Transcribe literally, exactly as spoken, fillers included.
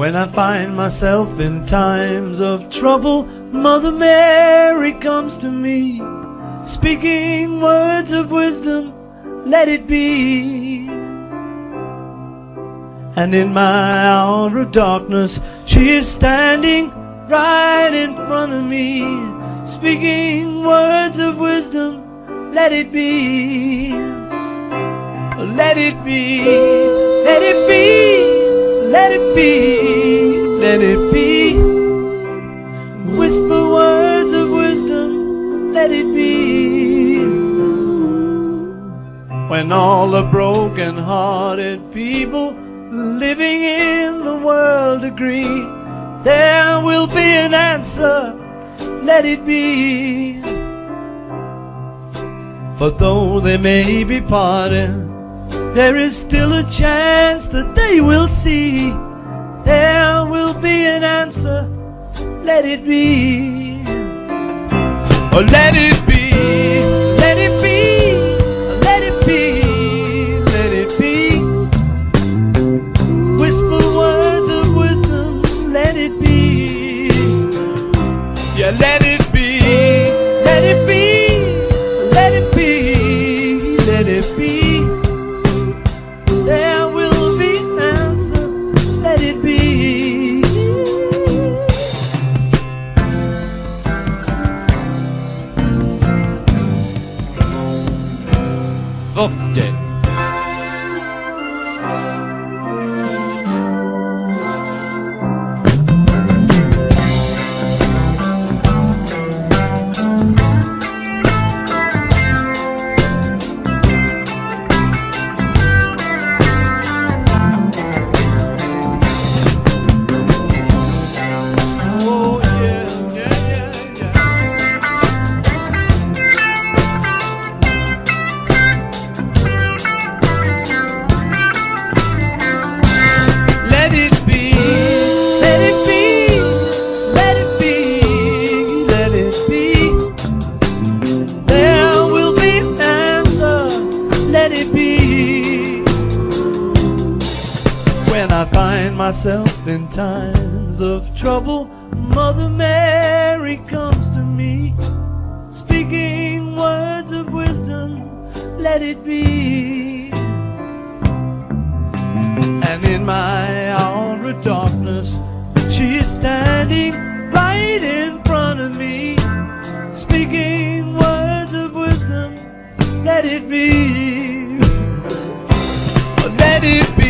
When I find myself in times of trouble, Mother Mary comes to me, speaking words of wisdom, let it be. And in my hour of darkness, she is standing right in front of me, speaking words of wisdom, let it be. Let it be, let it be, let it be, let it be. Whisper words of wisdom, let it be. When all the broken-hearted people living in the world agree, there will be an answer, let it be. For though they may be parted, there is still a chance that they will see. There will be an answer, let it be. Oh, let it be, let it be, let it be, let it be. Whisper words of wisdom, let it be. Yeah, let it be, let it be, let it be, let it be. There will be an answer, let it be. Fuck it. When I find myself in times of trouble, Mother Mary comes to me, speaking words of wisdom, let it be. And in my hour of darkness, she is standing right in front of me, speaking words of wisdom, let it be. Let it be.